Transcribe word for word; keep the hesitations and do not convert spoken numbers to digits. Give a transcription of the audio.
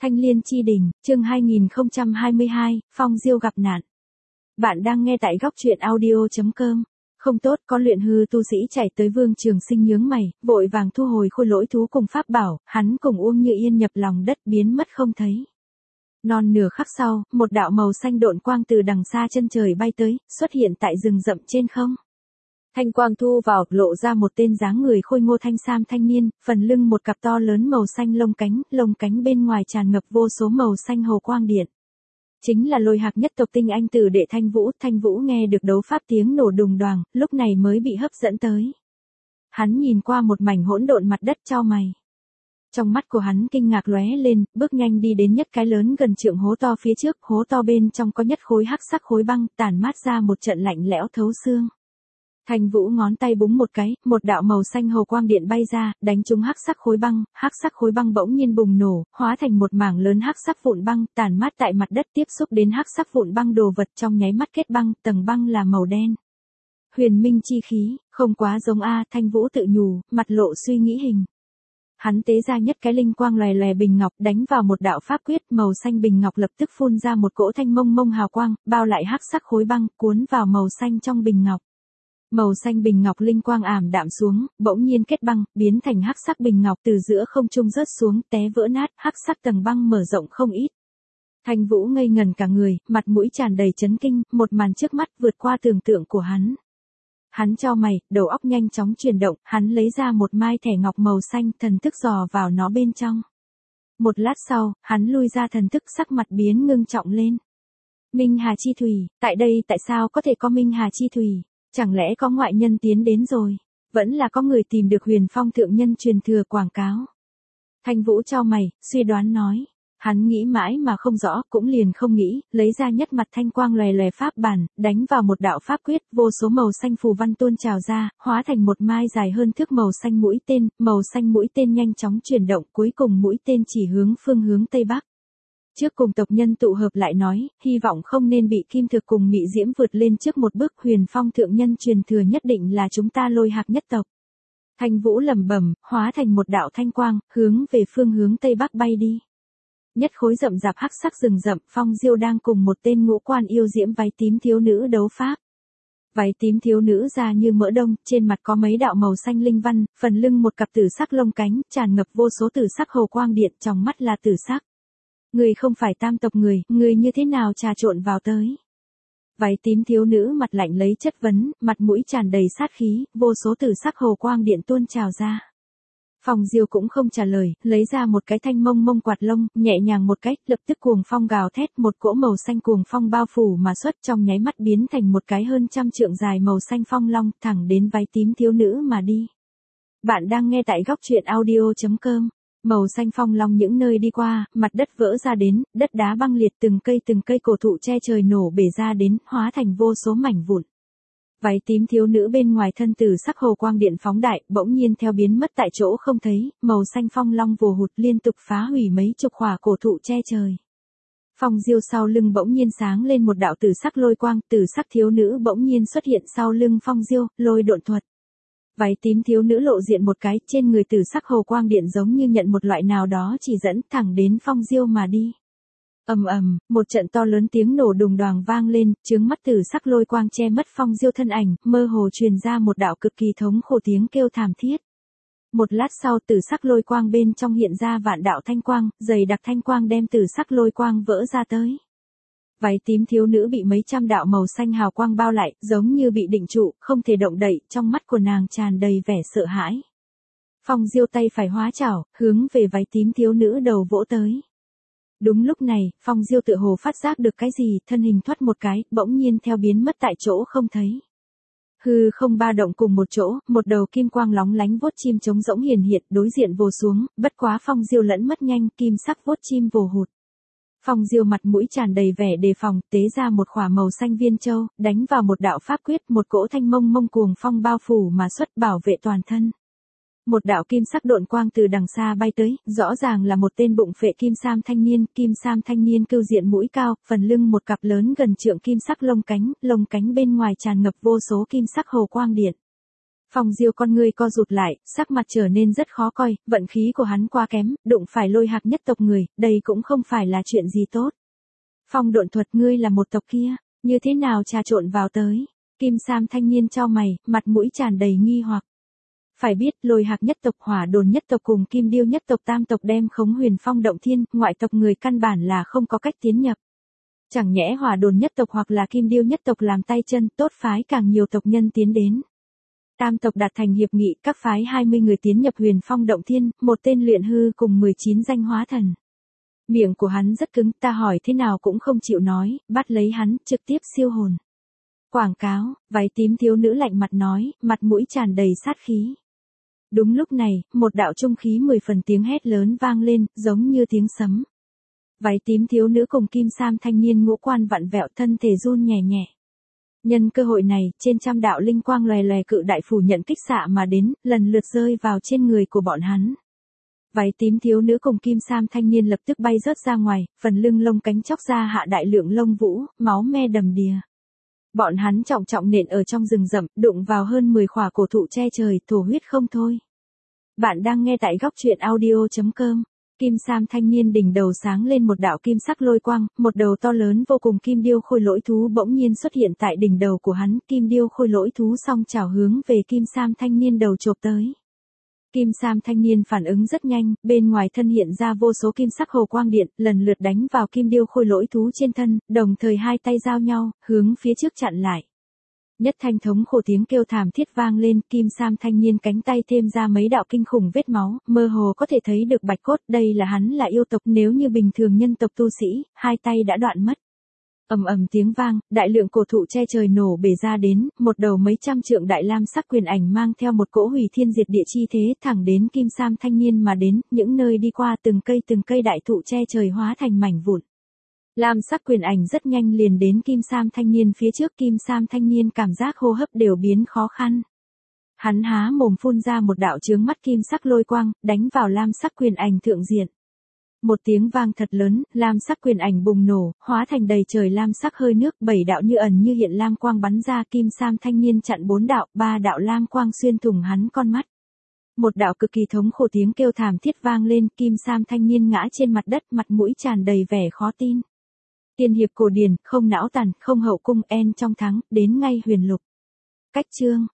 Thanh Liên Chi Đình, chương hai nghìn không trăm hai mươi hai, Phong Diêu gặp nạn. Bạn đang nghe tại góc truyện audio chấm com. Không tốt, có luyện hư tu sĩ chạy tới Vương Trường Sinh nhướng mày, vội vàng thu hồi khôi lỗi thú cùng pháp bảo, hắn cùng Uông Như Yên nhập lòng đất biến mất không thấy. Non nửa khắc sau, một đạo màu xanh độn quang từ đằng xa chân trời bay tới, xuất hiện tại rừng rậm trên không. Thanh quang thu vào, lộ ra một tên dáng người khôi ngô thanh sam thanh niên, phần lưng một cặp to lớn màu xanh lông cánh, lông cánh bên ngoài tràn ngập vô số màu xanh hồ quang điện. Chính là Lôi Hạc nhất tộc tinh anh tử đệ Thanh Vũ. Thanh Vũ nghe được đấu pháp tiếng nổ đùng đoàng, lúc này mới bị hấp dẫn tới. Hắn nhìn qua một mảnh hỗn độn mặt đất chau mày. Trong mắt của hắn kinh ngạc lóe lên, bước nhanh đi đến nhất cái lớn gần trượng hố to phía trước, hố to bên trong có nhất khối hắc sắc khối băng, tản mát ra một trận lạnh lẽo thấu xương. Thanh Vũ ngón tay búng một cái, một đạo màu xanh hồ quang điện bay ra, đánh trúng hắc sắc khối băng, hắc sắc khối băng bỗng nhiên bùng nổ, hóa thành một mảng lớn hắc sắc vụn băng, tản mát tại mặt đất tiếp xúc đến hắc sắc vụn băng đồ vật trong nháy mắt kết băng, tầng băng là màu đen. Huyền minh chi khí, không quá giống a, Thanh Vũ tự nhủ, mặt lộ suy nghĩ hình. Hắn tế ra nhất cái linh quang lòe lòe bình ngọc, đánh vào một đạo pháp quyết, màu xanh bình ngọc lập tức phun ra một cỗ thanh mông mông hào quang, bao lại hắc sắc khối băng, cuốn vào màu xanh trong bình ngọc. Màu xanh bình ngọc linh quang ảm đạm xuống, bỗng nhiên kết băng, biến thành hắc sắc bình ngọc từ giữa không trung rớt xuống, té vỡ nát, hắc sắc tầng băng mở rộng không ít. Thanh Vũ ngây ngần cả người, mặt mũi tràn đầy chấn kinh, một màn trước mắt vượt qua tưởng tượng của hắn. Hắn chau mày, đầu óc nhanh chóng chuyển động, hắn lấy ra một mai thẻ ngọc màu xanh, thần thức dò vào nó bên trong. Một lát sau, hắn lui ra thần thức, sắc mặt biến ngưng trọng lên. Minh Hà Chi Thủy, tại đây tại sao có thể có Minh Hà Chi Thủy? Chẳng lẽ có ngoại nhân tiến đến rồi? Vẫn là có người tìm được Huyền Phong thượng nhân truyền thừa quảng cáo. Thanh Vũ chau mày, suy đoán nói. Hắn nghĩ mãi mà không rõ, cũng liền không nghĩ, lấy ra nhất mặt thanh quang lòe lòe pháp bản, đánh vào một đạo pháp quyết, vô số màu xanh phù văn tuôn trào ra, hóa thành một mai dài hơn thước màu xanh mũi tên, màu xanh mũi tên nhanh chóng chuyển động, cuối cùng mũi tên chỉ hướng phương hướng Tây Bắc. Trước cùng tộc nhân tụ hợp lại nói, hy vọng không nên bị Kim Thực cùng Mị Diễm vượt lên trước một bước, Huyền Phong thượng nhân truyền thừa nhất định là chúng ta Lôi Hạc nhất tộc. Thanh Vũ lẩm bẩm, hóa thành một đạo thanh quang, hướng về phương hướng Tây Bắc bay đi. Nhất khối rậm rạp hắc sắc rừng rậm, Phong Diêu đang cùng một tên ngũ quan yêu diễm váy tím thiếu nữ đấu pháp. Váy tím thiếu nữ da như mỡ đông, trên mặt có mấy đạo màu xanh linh văn, phần lưng một cặp tử sắc lông cánh, tràn ngập vô số tử sắc hồ quang điện, trong mắt là tử sắc. Người không phải tam tộc người, người như thế nào trà trộn vào tới? Váy tím thiếu nữ mặt lạnh lấy chất vấn, mặt mũi tràn đầy sát khí, vô số tử sắc hồ quang điện tuôn trào ra. Phong Diêu cũng không trả lời, lấy ra một cái thanh mông mông quạt lông, nhẹ nhàng một cách, lập tức cuồng phong gào thét, một cỗ màu xanh cuồng phong bao phủ mà xuất, trong nháy mắt biến thành một cái hơn trăm trượng dài màu xanh phong long, thẳng đến váy tím thiếu nữ mà đi. Bạn đang nghe tại góc truyện audio chấm com. Màu xanh phong long những nơi đi qua, mặt đất vỡ ra đến, đất đá băng liệt, từng cây từng cây cổ thụ che trời nổ bể ra đến, hóa thành vô số mảnh vụn. Váy tím thiếu nữ bên ngoài thân tử sắc hồ quang điện phóng đại, bỗng nhiên theo biến mất tại chỗ không thấy, màu xanh phong long vồ hụt liên tục phá hủy mấy chục khỏa cổ thụ che trời. Phong Diêu sau lưng bỗng nhiên sáng lên một đạo tử sắc lôi quang, tử sắc thiếu nữ bỗng nhiên xuất hiện sau lưng Phong Diêu, lôi độn thuật. Váy tím thiếu nữ lộ diện một cái, trên người tử sắc hồ quang điện giống như nhận một loại nào đó chỉ dẫn thẳng đến Phong Diêu mà đi. Ầm ầm, một trận to lớn tiếng nổ đùng đoàng vang lên, chướng mắt tử sắc lôi quang che mất Phong Diêu thân ảnh, mơ hồ truyền ra một đạo cực kỳ thống khổ tiếng kêu thảm thiết. Một lát sau tử sắc lôi quang bên trong hiện ra vạn đạo thanh quang, dày đặc thanh quang đem tử sắc lôi quang vỡ ra tới. Váy tím thiếu nữ bị mấy trăm đạo màu xanh hào quang bao lại, giống như bị định trụ, không thể động đậy, trong mắt của nàng tràn đầy vẻ sợ hãi. Phong Diêu tay phải hóa chảo, hướng về váy tím thiếu nữ đầu vỗ tới. Đúng lúc này, Phong Diêu tựa hồ phát giác được cái gì, thân hình thoát một cái, bỗng nhiên theo biến mất tại chỗ không thấy. Hư không ba động cùng một chỗ, một đầu kim quang lóng lánh vuốt chim trống rỗng hiển hiện, đối diện vồ xuống, bất quá Phong Diêu lẫn mất nhanh, kim sắc vuốt chim vồ hụt. Phong Diêu mặt mũi tràn đầy vẻ đề phòng, tế ra một khỏa màu xanh viên châu, đánh vào một đạo pháp quyết, một cỗ thanh mông mông cuồng phong bao phủ mà xuất, bảo vệ toàn thân. Một đạo kim sắc độn quang từ đằng xa bay tới, rõ ràng là một tên bụng phệ kim sam thanh niên, kim sam thanh niên cưu diện mũi cao, phần lưng một cặp lớn gần trượng kim sắc lông cánh, lông cánh bên ngoài tràn ngập vô số kim sắc hồ quang điện. Phong Diêu con ngươi co rụt lại, sắc mặt trở nên rất khó coi, vận khí của hắn quá kém, đụng phải Lôi Hạc nhất tộc người, đây cũng không phải là chuyện gì tốt. Phong Độn Thuật, ngươi là một tộc kia, như thế nào trà trộn vào tới? Kim Sam thanh niên chau mày, mặt mũi tràn đầy nghi hoặc. Phải biết, Lôi Hạc nhất tộc, Hỏa Đồn nhất tộc cùng Kim Điêu nhất tộc tam tộc đem khống Huyền Phong động thiên, ngoại tộc người căn bản là không có cách tiến nhập. Chẳng nhẽ Hỏa Đồn nhất tộc hoặc là Kim Điêu nhất tộc làm tay chân, tốt phái càng nhiều tộc nhân tiến đến. Tam tộc đạt thành hiệp nghị, các phái hai mươi người tiến nhập Huyền Phong động thiên, một tên luyện hư cùng mười chín danh hóa thần. Miệng của hắn rất cứng, ta hỏi thế nào cũng không chịu nói, bắt lấy hắn, trực tiếp siêu hồn. Quảng cáo, váy tím thiếu nữ lạnh mặt nói, mặt mũi tràn đầy sát khí. Đúng lúc này, một đạo trung khí mười phần tiếng hét lớn vang lên, giống như tiếng sấm. Váy tím thiếu nữ cùng Kim Sam thanh niên ngũ quan vặn vẹo, thân thể run nhẹ nhẹ. Nhân cơ hội này, trên trăm đạo linh quang lòe lòe cự đại phủ nhận kích xạ mà đến, lần lượt rơi vào trên người của bọn hắn. Váy tím thiếu nữ cùng Kim Sam thanh niên lập tức bay rớt ra ngoài, phần lưng lông cánh chóc ra hạ đại lượng lông vũ, máu me đầm đìa. Bọn hắn trọng trọng nện ở trong rừng rậm, đụng vào hơn mười khỏa cổ thụ che trời, thổ huyết không thôi. Bạn đang nghe tại góc truyện audio chấm com. Kim Sam thanh niên đỉnh đầu sáng lên một đạo kim sắc lôi quang, một đầu to lớn vô cùng kim điêu khôi lỗi thú bỗng nhiên xuất hiện tại đỉnh đầu của hắn, kim điêu khôi lỗi thú song chảo hướng về Kim Sam thanh niên đầu chộp tới. Kim Sam thanh niên phản ứng rất nhanh, bên ngoài thân hiện ra vô số kim sắc hồ quang điện, lần lượt đánh vào kim điêu khôi lỗi thú trên thân, đồng thời hai tay giao nhau, hướng phía trước chặn lại. Nhất thanh thống khổ tiếng kêu thảm thiết vang lên, Kim Sam thanh niên cánh tay thêm ra mấy đạo kinh khủng vết máu, mơ hồ có thể thấy được bạch cốt, đây là hắn là yêu tộc, nếu như bình thường nhân tộc tu sĩ, hai tay đã đoạn mất. Ầm ầm tiếng vang, đại lượng cổ thụ che trời nổ bể ra đến, một đầu mấy trăm trượng đại lam sắc quyền ảnh mang theo một cỗ hủy thiên diệt địa chi thế, thẳng đến Kim Sam thanh niên mà đến, những nơi đi qua từng cây từng cây đại thụ che trời hóa thành mảnh vụn. Lam sắc quyền ảnh rất nhanh liền đến Kim Sam thanh niên phía trước, Kim Sam thanh niên cảm giác hô hấp đều biến khó khăn. Hắn há mồm phun ra một đạo chướng mắt kim sắc lôi quang, đánh vào lam sắc quyền ảnh thượng diện. Một tiếng vang thật lớn, lam sắc quyền ảnh bùng nổ, hóa thành đầy trời lam sắc hơi nước, bảy đạo như ẩn như hiện lam quang bắn ra, Kim Sam thanh niên chặn bốn đạo, ba đạo lam quang xuyên thủng hắn con mắt. Một đạo cực kỳ thống khổ tiếng kêu thảm thiết vang lên, Kim Sam thanh niên ngã trên mặt đất, mặt mũi tràn đầy vẻ khó tin. Tiên hiệp cổ điển, không não tàn, không hậu cung, en trong thắng, đến ngay huyền lục. Cách chương